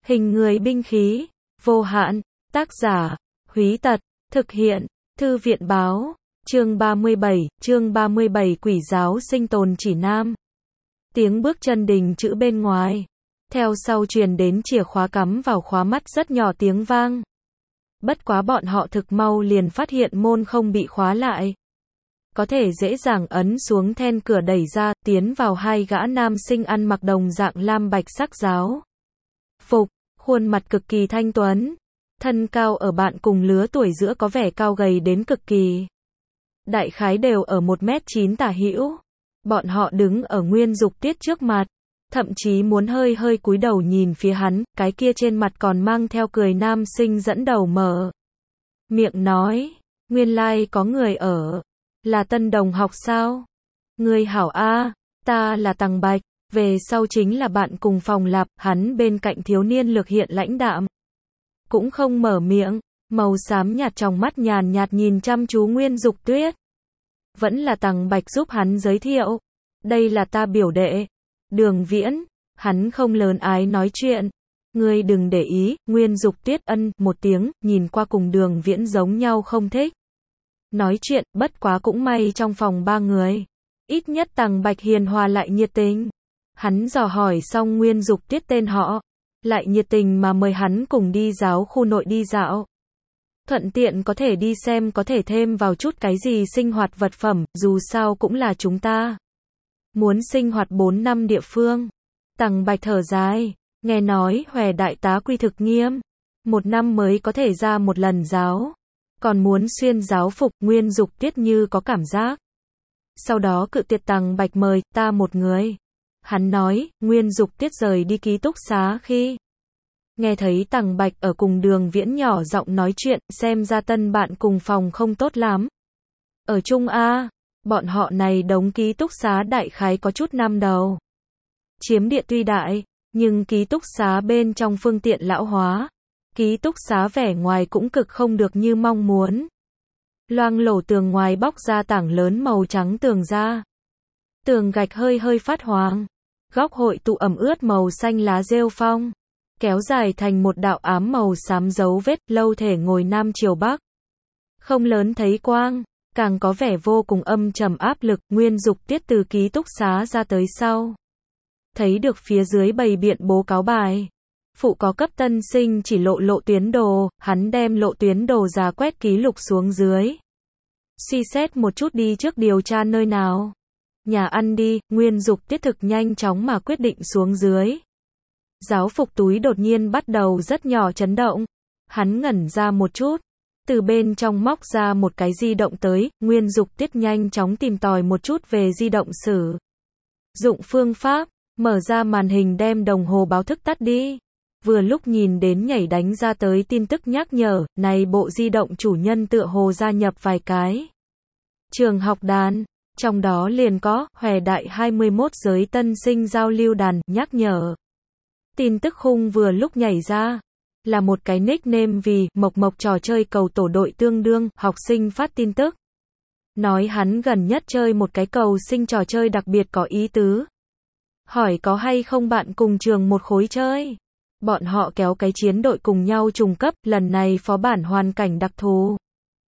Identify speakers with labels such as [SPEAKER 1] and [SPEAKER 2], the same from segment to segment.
[SPEAKER 1] Hình người binh khí, vô hạn, tác giả, Húy Tật, thực hiện, Thư viện báo, chương 37 Quỷ giáo sinh tồn chỉ nam. Tiếng bước chân đình chữ bên ngoài. Theo sau truyền đến chìa khóa cắm vào khóa mắt rất nhỏ tiếng vang. Bất quá bọn họ thực mau liền phát hiện môn không bị khóa lại. Có thể dễ dàng ấn xuống then cửa đẩy ra, tiến vào hai gã nam sinh ăn mặc đồng dạng lam bạch sắc giáo phục, khuôn mặt cực kỳ thanh tuấn, thân cao ở bạn cùng lứa tuổi giữa có vẻ cao gầy đến cực kỳ. Đại khái đều ở 1m9 tả hữu. Bọn họ đứng ở Nguyên Dục Tiết trước mặt, thậm chí muốn hơi cúi đầu nhìn phía hắn, cái kia trên mặt còn mang theo cười nam sinh dẫn đầu mở miệng nói, nguyên lai có người ở, là tân đồng học sao? Người hảo a, ta là Tằng Bạch, về sau chính là bạn cùng phòng lạp, hắn bên cạnh thiếu niên lược hiện lãnh đạm. Cũng không mở miệng, màu xám nhạt trong mắt nhàn nhạt nhìn chăm chú Nguyên Dục Tuyết. Vẫn là Tằng Bạch giúp hắn giới thiệu, đây là ta biểu đệ, Đường Viễn, hắn không lớn ái nói chuyện. Ngươi đừng để ý, Nguyên Dục Tuyết ân một tiếng, nhìn qua cùng Đường Viễn giống nhau không thích nói chuyện, bất quá cũng may trong phòng ba người, ít nhất Tằng Bạch hiền hòa lại nhiệt tình. Hắn dò hỏi xong Nguyên Dục Tuyết tên họ, lại nhiệt tình mà mời hắn cùng đi giáo khu nội đi dạo. Thuận tiện có thể đi xem có thể thêm vào chút cái gì sinh hoạt vật phẩm, dù sao cũng là chúng ta muốn sinh hoạt 4 năm địa phương. Tằng Bạch thở dài, nghe nói Hòe đại tá quy thực nghiêm, 1 năm mới có thể ra một lần giáo, còn muốn xuyên giáo phục. Nguyên Dục Tuyết như có cảm giác, sau đó cự tuyệt Tằng Bạch mời, ta một người. Hắn nói, Nguyên Dục Tuyết rời đi ký túc xá khi nghe thấy Tằng Bạch ở cùng Đường Viễn nhỏ giọng nói chuyện, xem ra tân bạn cùng phòng không tốt lắm. Ở chung a, bọn họ này đống ký túc xá đại khái có chút năm đầu. Chiếm địa tuy đại, nhưng ký túc xá bên trong phương tiện lão hóa. Ký túc xá vẻ ngoài cũng cực không được như mong muốn. Loang lổ tường ngoài bóc ra tảng lớn màu trắng tường ra. Tường gạch hơi phát hoàng. Góc hội tụ ẩm ướt màu xanh lá rêu phong, kéo dài thành một đạo ám màu xám dấu vết, lâu thể ngồi nam chiều bắc. Không lớn thấy quang, càng có vẻ vô cùng âm trầm áp lực. Nguyên Dục Tiết từ ký túc xá ra tới sau, thấy được phía dưới bày biện bố cáo bài. Phụ có cấp tân sinh chỉ lộ tuyến đồ, hắn đem lộ tuyến đồ ra quét ký lục xuống dưới. Suy xét một chút đi trước điều tra nơi nào. Nhà ăn đi, Nguyên Dục Tiết thực nhanh chóng mà quyết định xuống dưới. Giáo phục túi đột nhiên bắt đầu rất nhỏ chấn động. Hắn ngẩn ra một chút, từ bên trong móc ra một cái di động tới. Nguyên Dục Tiết nhanh chóng tìm tòi một chút về di động sử dụng phương pháp, mở ra màn hình đem đồng hồ báo thức tắt đi. Vừa lúc nhìn đến nhảy đánh ra tới tin tức nhắc nhở, này bộ di động chủ nhân tựa hồ gia nhập vài cái trường học đàn, trong đó liền có Hòe đại 21 giới tân sinh giao lưu đàn, nhắc nhở. Tin tức khung vừa lúc nhảy ra, là một cái nickname vì Mộc trò chơi cầu tổ đội tương đương, học sinh phát tin tức. Nói hắn gần nhất chơi một cái cầu sinh trò chơi đặc biệt có ý tứ. Hỏi có hay không bạn cùng trường một khối chơi. Bọn họ kéo cái chiến đội cùng nhau trùng cấp, lần này phó bản hoàn cảnh đặc thù.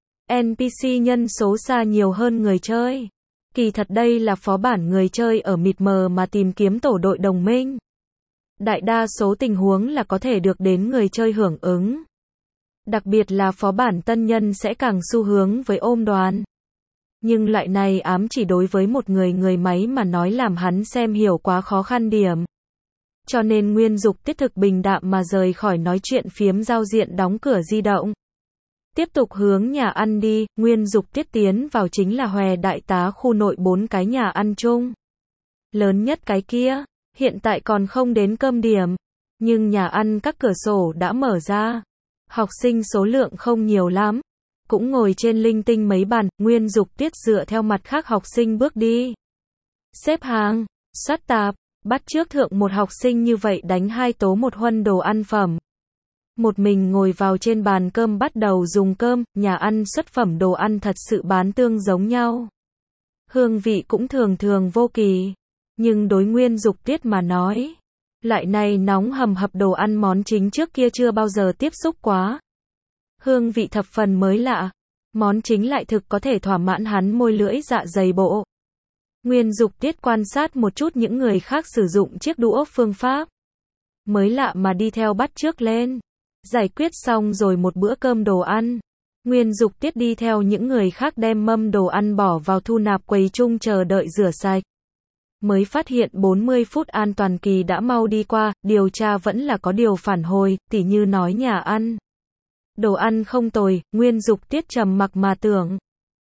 [SPEAKER 1] NPC nhân số xa nhiều hơn người chơi. Kỳ thật đây là phó bản người chơi ở mịt mờ mà tìm kiếm tổ đội đồng minh. Đại đa số tình huống là có thể được đến người chơi hưởng ứng. Đặc biệt là phó bản tân nhân sẽ càng xu hướng với ôm đoàn. Nhưng loại này ám chỉ đối với một người máy mà nói làm hắn xem hiểu quá khó khăn điểm. Cho nên Nguyên Dục Tiết thực bình đạm mà rời khỏi nói chuyện phiếm giao diện đóng cửa di động. Tiếp tục hướng nhà ăn đi. Nguyên Dục Tiết tiến vào chính là Hòe đại tá khu nội 4 cái nhà ăn chung. Lớn nhất cái kia, hiện tại còn không đến cơm điểm, nhưng nhà ăn các cửa sổ đã mở ra. Học sinh số lượng không nhiều lắm, cũng ngồi trên linh tinh mấy bàn. Nguyên Dục Tiết dựa theo mặt khác học sinh bước đi. Xếp hàng, soát tạp, bắt trước thượng một học sinh như vậy đánh 2 tố 1 huân đồ ăn phẩm. Một mình ngồi vào trên bàn cơm bắt đầu dùng cơm. Nhà ăn xuất phẩm đồ ăn thật sự bán tương giống nhau. Hương vị cũng thường vô kỳ. Nhưng đối Nguyên Dục Tiết mà nói, Loại này nóng hầm hập đồ ăn món chính trước kia chưa bao giờ tiếp xúc quá. Hương vị thập phần mới lạ. Món chính lại thực có thể thỏa mãn hắn môi lưỡi dạ dày bộ. Nguyên Dục Tiết quan sát một chút những người khác sử dụng chiếc đũa phương pháp mới lạ mà đi theo bắt chước lên. Giải quyết xong rồi một bữa cơm đồ ăn. Nguyên Dục Tiết đi theo những người khác đem mâm đồ ăn bỏ vào thu nạp quầy chung chờ đợi rửa sạch. Mới phát hiện 40 phút an toàn kỳ đã mau đi qua, điều tra vẫn là có điều phản hồi, tỉ như nói nhà ăn. Đồ ăn không tồi, Nguyên Dục Tiết trầm mặc mà tưởng.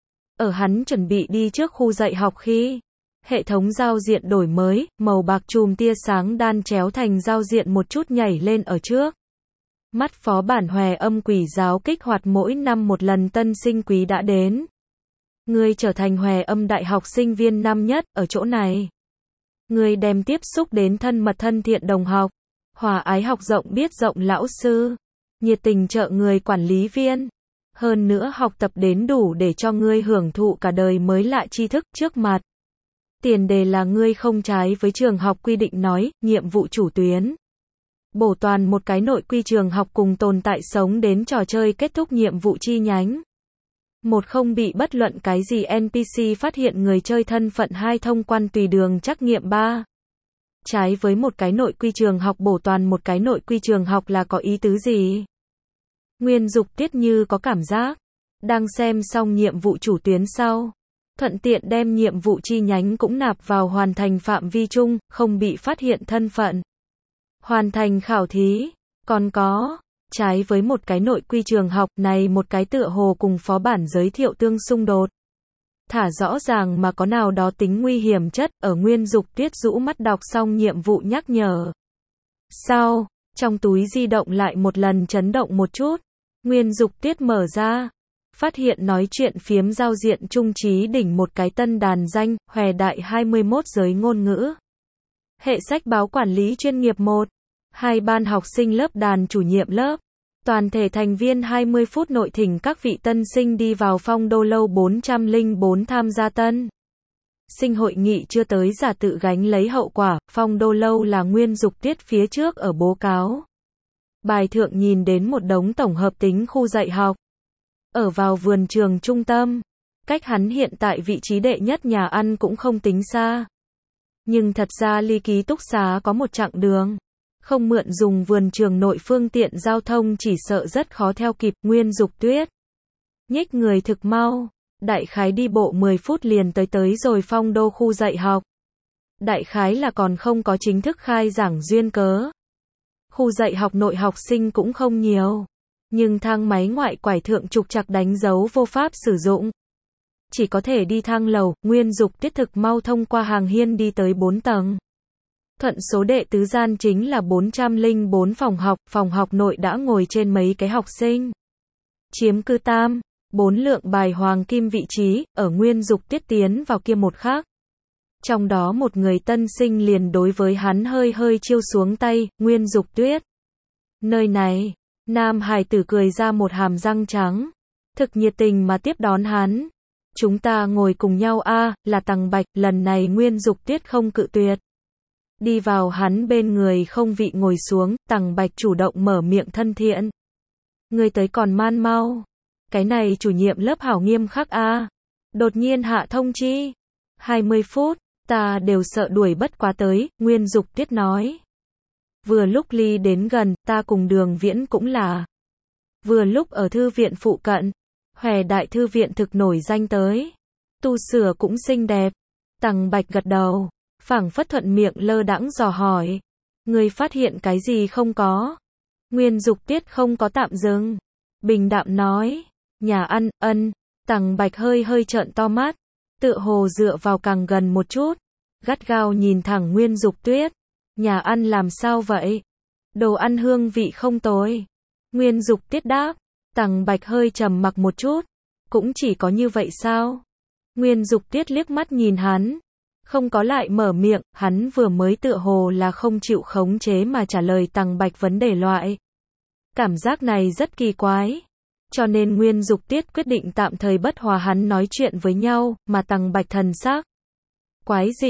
[SPEAKER 1] Ở hắn chuẩn bị đi trước khu dạy học khi hệ thống giao diện đổi mới, màu bạc chùm tia sáng đan chéo thành giao diện một chút nhảy lên ở trước. Mắt phó bản Hòe Âm Quỷ Giáo kích hoạt mỗi năm một lần tân sinh quý đã đến. Ngươi trở thành Hòe Âm Đại học sinh viên năm nhất, ở chỗ này. Ngươi đem tiếp xúc đến thân mật thân thiện đồng học. Hòa ái học rộng biết rộng lão sư. Nhiệt tình trợ người quản lý viên. Hơn nữa học tập đến đủ để cho ngươi hưởng thụ cả đời mới lạ tri thức trước mặt. Tiền đề là ngươi không trái với trường học quy định nói, nhiệm vụ chủ tuyến. Bổ toàn một cái nội quy trường học cùng tồn tại sống đến trò chơi kết thúc nhiệm vụ chi nhánh. Một không bị bất luận cái gì NPC phát hiện người chơi thân phận. Hai thông quan tùy đường trắc nghiệm 3. Trái với một cái nội quy trường học bổ toàn một cái nội quy trường học là có ý tứ gì? Nguyên Dục Tiết như có cảm giác. Đang xem xong nhiệm vụ chủ tuyến sau. Thuận tiện đem nhiệm vụ chi nhánh cũng nạp vào hoàn thành phạm vi chung, không bị phát hiện thân phận. Hoàn thành khảo thí. Còn có, trái với một cái nội quy trường học này một cái tựa hồ cùng phó bản giới thiệu tương xung đột. Thả rõ ràng mà có nào đó tính nguy hiểm chất, ở Nguyên Dục Tiết rũ mắt đọc xong nhiệm vụ nhắc nhở. Sau, trong túi di động lại một lần chấn động một chút. Nguyên Dục Tiết mở ra. Phát hiện nói chuyện phiếm giao diện trung trí đỉnh một cái tân đàn danh, Hòe Đại 21 giới ngôn ngữ. Hệ sách báo quản lý chuyên nghiệp 1. 2 ban học sinh lớp đàn chủ nhiệm lớp. Toàn thể thành viên 20 phút nội thỉnh các vị tân sinh đi vào Phong Đô Lâu 404 tham gia tân sinh hội nghị chưa tới giả tự gánh lấy hậu quả. Phong Đô Lâu là Nguyên Dục Tiết phía trước ở bố cáo bài thượng nhìn đến một đống tổng hợp tính khu dạy học. Ở vào vườn trường trung tâm. Cách hắn hiện tại vị trí đệ nhất nhà ăn cũng không tính xa. Nhưng thật ra ly ký túc xá có một chặng đường. Không mượn dùng vườn trường nội phương tiện giao thông chỉ sợ rất khó theo kịp. Nguyên Dục Tuyết nhích người thực mau. Đại khái đi bộ 10 phút liền tới rồi Phong Đô khu dạy học. Đại khái là còn không có chính thức khai giảng duyên cớ. Khu dạy học nội học sinh cũng không nhiều. Nhưng thang máy ngoại quải thượng trục trặc đánh dấu vô pháp sử dụng. Chỉ có thể đi thang lầu. Nguyên Dục Tiết thực mau thông qua hàng hiên đi tới 4 tầng. Thuận số đệ tứ gian chính là 404 phòng học nội đã ngồi trên mấy cái học sinh. Chiếm cư 4 lượng bài hoàng kim vị trí, ở Nguyên Dục Tiết tiến vào kia một khắc. Trong đó một người tân sinh liền đối với hắn hơi chiêu xuống tay. Nguyên Dục Tuyết. Nơi này. Nam hài tử cười ra một hàm răng trắng. Thực nhiệt tình mà tiếp đón hắn. Chúng ta ngồi cùng nhau a, là Tằng Bạch. Lần này Nguyên Dục Tiết không cự tuyệt. Đi vào hắn bên người không vị ngồi xuống. Tằng Bạch chủ động mở miệng thân thiện. Người tới còn man mau. Cái này chủ nhiệm lớp hảo nghiêm khắc a. Đột nhiên hạ thông chi. 20 phút, ta đều sợ đuổi bất quá tới. Nguyên Dục Tiết nói. Vừa lúc ly đến gần, ta cùng Đường Viễn cũng là. Vừa lúc ở thư viện phụ cận. Hòe Đại thư viện thực nổi danh tới. Tu sửa cũng xinh đẹp. Tằng Bạch gật đầu. Phảng phất thuận miệng lơ đãng dò hỏi. Người phát hiện cái gì không có? Nguyên Dục Tiết không có tạm dừng. Bình đạm nói. Nhà ăn, ân. Tằng Bạch hơi trợn to mắt. Tựa hồ dựa vào càng gần một chút. Gắt gao nhìn thẳng Nguyên Dục Tuyết. Nhà ăn làm sao vậy? Đồ ăn hương vị không tồi. Nguyên Dục Tiết đáp. Tằng Bạch hơi trầm mặc một chút. Cũng chỉ có như vậy sao? Nguyên Dục Tiết liếc mắt nhìn hắn. Không có lại mở miệng, hắn vừa mới tựa hồ là không chịu khống chế mà trả lời Tằng Bạch vấn đề loại. Cảm giác này rất kỳ quái. Cho nên Nguyên Dục Tiết quyết định tạm thời bất hòa hắn nói chuyện với nhau, mà Tằng Bạch thần sắc quái dị.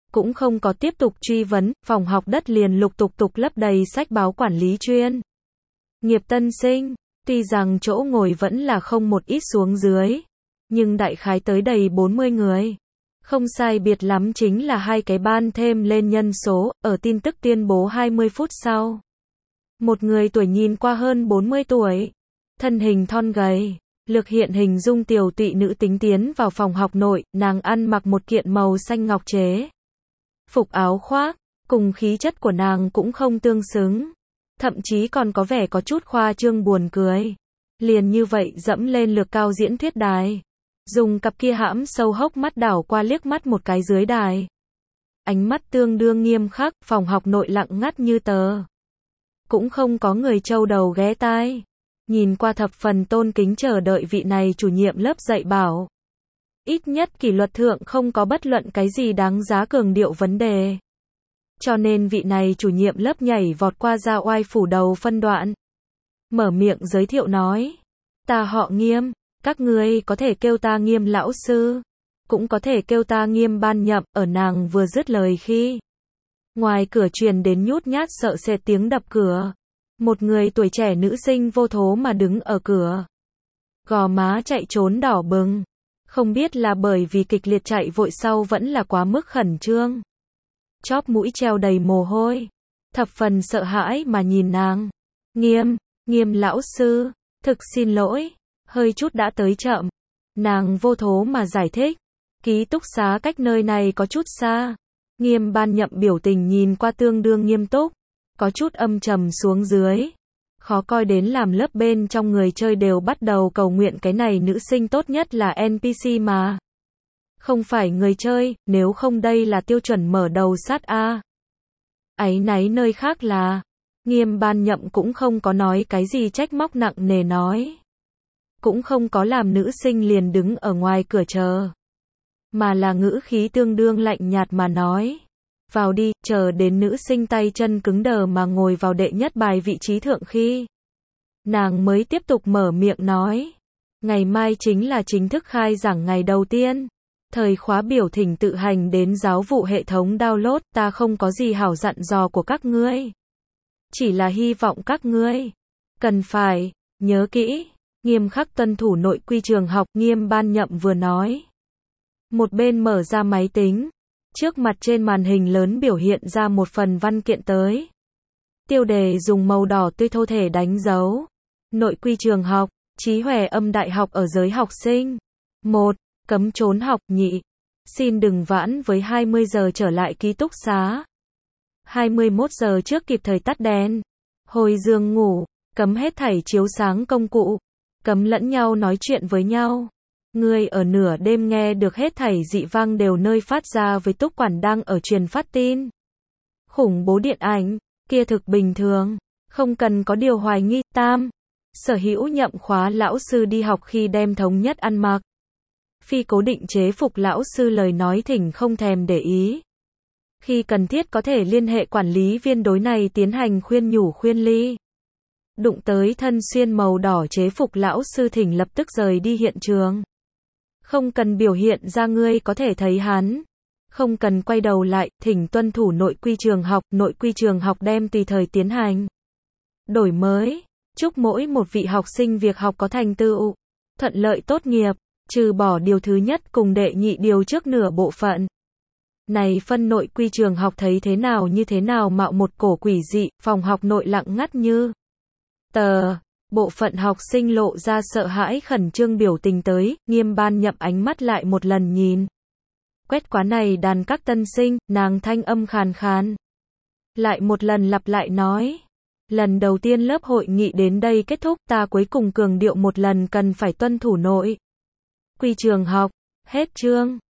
[SPEAKER 1] cũng không có tiếp tục truy vấn, phòng học đất liền lục tục lấp đầy sách báo quản lý chuyên nghiệp tân sinh. Tuy rằng chỗ ngồi vẫn là không một ít xuống dưới, nhưng đại khái tới đầy 40 người. Không sai biệt lắm chính là hai cái ban thêm lên nhân số, ở tin tức tuyên bố 20 phút sau. Một người tuổi nhìn qua hơn 40 tuổi, thân hình thon gầy, lực hiện hình dung tiểu tụy nữ tính tiến vào phòng học nội, nàng ăn mặc một kiện màu xanh ngọc chế phục áo khoác, cùng khí chất của nàng cũng không tương xứng, thậm chí còn có vẻ có chút khoa trương buồn cười. Liền như vậy dẫm lên lược cao diễn thuyết đài, dùng cặp kia hãm sâu hốc mắt đảo qua liếc mắt một cái dưới đài. Ánh mắt tương đương nghiêm khắc, phòng học nội lặng ngắt như tờ. Cũng không có người trâu đầu ghé tai. Nhìn qua thập phần tôn kính chờ đợi vị này chủ nhiệm lớp dạy bảo. Ít nhất kỷ luật thượng không có bất luận cái gì đáng giá cường điệu vấn đề. Cho nên vị này chủ nhiệm lớp nhảy vọt qua ra oai phủ đầu phân đoạn. Mở miệng giới thiệu nói. Ta họ Nghiêm, các ngươi có thể kêu ta Nghiêm lão sư. Cũng có thể kêu ta Nghiêm ban nhậm. Ở nàng vừa dứt lời khi ngoài cửa truyền đến nhút nhát sợ sệt tiếng đập cửa. Một người tuổi trẻ nữ sinh vô thố mà đứng ở cửa. Gò má chạy trốn đỏ bừng. Không biết là bởi vì kịch liệt chạy vội sau vẫn là quá mức khẩn trương. Chóp mũi treo đầy mồ hôi. Thập phần sợ hãi mà nhìn nàng. Nghiêm lão sư, thực xin lỗi, hơi chút đã tới chậm. Nàng vô thố mà giải thích. Ký túc xá cách nơi này có chút xa. Nghiêm ban nhậm biểu tình nhìn qua tương đương nghiêm túc. Có chút âm trầm xuống dưới. Khó coi đến làm lớp bên trong người chơi đều bắt đầu cầu nguyện cái này nữ sinh tốt nhất là NPC mà. Không phải người chơi, nếu không đây là tiêu chuẩn mở đầu sát A. Áy náy nơi khác là, Nghiêm ban nhậm cũng không có nói cái gì trách móc nặng nề nói. Cũng không có làm nữ sinh liền đứng ở ngoài cửa chờ. Mà là ngữ khí tương đương lạnh nhạt mà nói. Vào đi, chờ đến nữ sinh tay chân cứng đờ mà ngồi vào đệ nhất bài vị trí thượng khi. Nàng mới tiếp tục mở miệng nói. Ngày mai chính là chính thức khai giảng ngày đầu tiên. Thời khóa biểu thỉnh tự hành đến giáo vụ hệ thống download, ta không có gì hảo dặn dò của các ngươi. Chỉ là hy vọng các ngươi cần phải nhớ kỹ, nghiêm khắc tuân thủ nội quy trường học. Nghiêm ban nhậm vừa nói. Một bên mở ra máy tính. Trước mặt trên màn hình lớn biểu hiện ra một phần văn kiện tới. Tiêu đề dùng màu đỏ tươi thô thể đánh dấu. Nội quy trường học, Chí Hòe Âm Đại học ở giới học sinh. 1. Cấm trốn học. Nhị. Xin đừng vãn với 20 giờ trở lại ký túc xá. 21 giờ trước kịp thời tắt đèn. Hồi giường ngủ. Cấm hết thảy chiếu sáng công cụ. Cấm lẫn nhau nói chuyện với nhau. Người ở nửa đêm nghe được hết thảy dị vang đều nơi phát ra với túc quản đang ở truyền phát tin. Khủng bố điện ảnh, kia thực bình thường, không cần có điều hoài nghi. Tam. Sở hữu nhậm khóa lão sư đi học khi đem thống nhất ăn mặc. Phi cố định chế phục lão sư lời nói thỉnh không thèm để ý. Khi cần thiết có thể liên hệ quản lý viên đối này tiến hành khuyên nhủ khuyên ly. Đụng tới thân xuyên màu đỏ chế phục lão sư thỉnh lập tức rời đi hiện trường. Không cần biểu hiện ra ngươi có thể thấy hắn. Không cần quay đầu lại, thỉnh tuân thủ nội quy trường học. Nội quy trường học đem tùy thời tiến hành đổi mới. Chúc mỗi một vị học sinh việc học có thành tựu, thuận lợi tốt nghiệp, trừ bỏ điều thứ nhất cùng đệ nhị điều trước nửa bộ phận. Này phân nội quy trường học thấy thế nào như thế nào mạo một cổ quỷ dị, phòng học nội lặng ngắt như tờ. Bộ phận học sinh lộ ra sợ hãi khẩn trương biểu tình tới. Nghiêm ban nhậm ánh mắt lại một lần nhìn. Quét quá này đàn các tân sinh, nàng thanh âm khàn khàn. Lại một lần lặp lại nói. Lần đầu tiên lớp hội nghị đến đây kết thúc, ta cuối cùng cường điệu một lần cần phải tuân thủ nội quy trường học. Hết chương.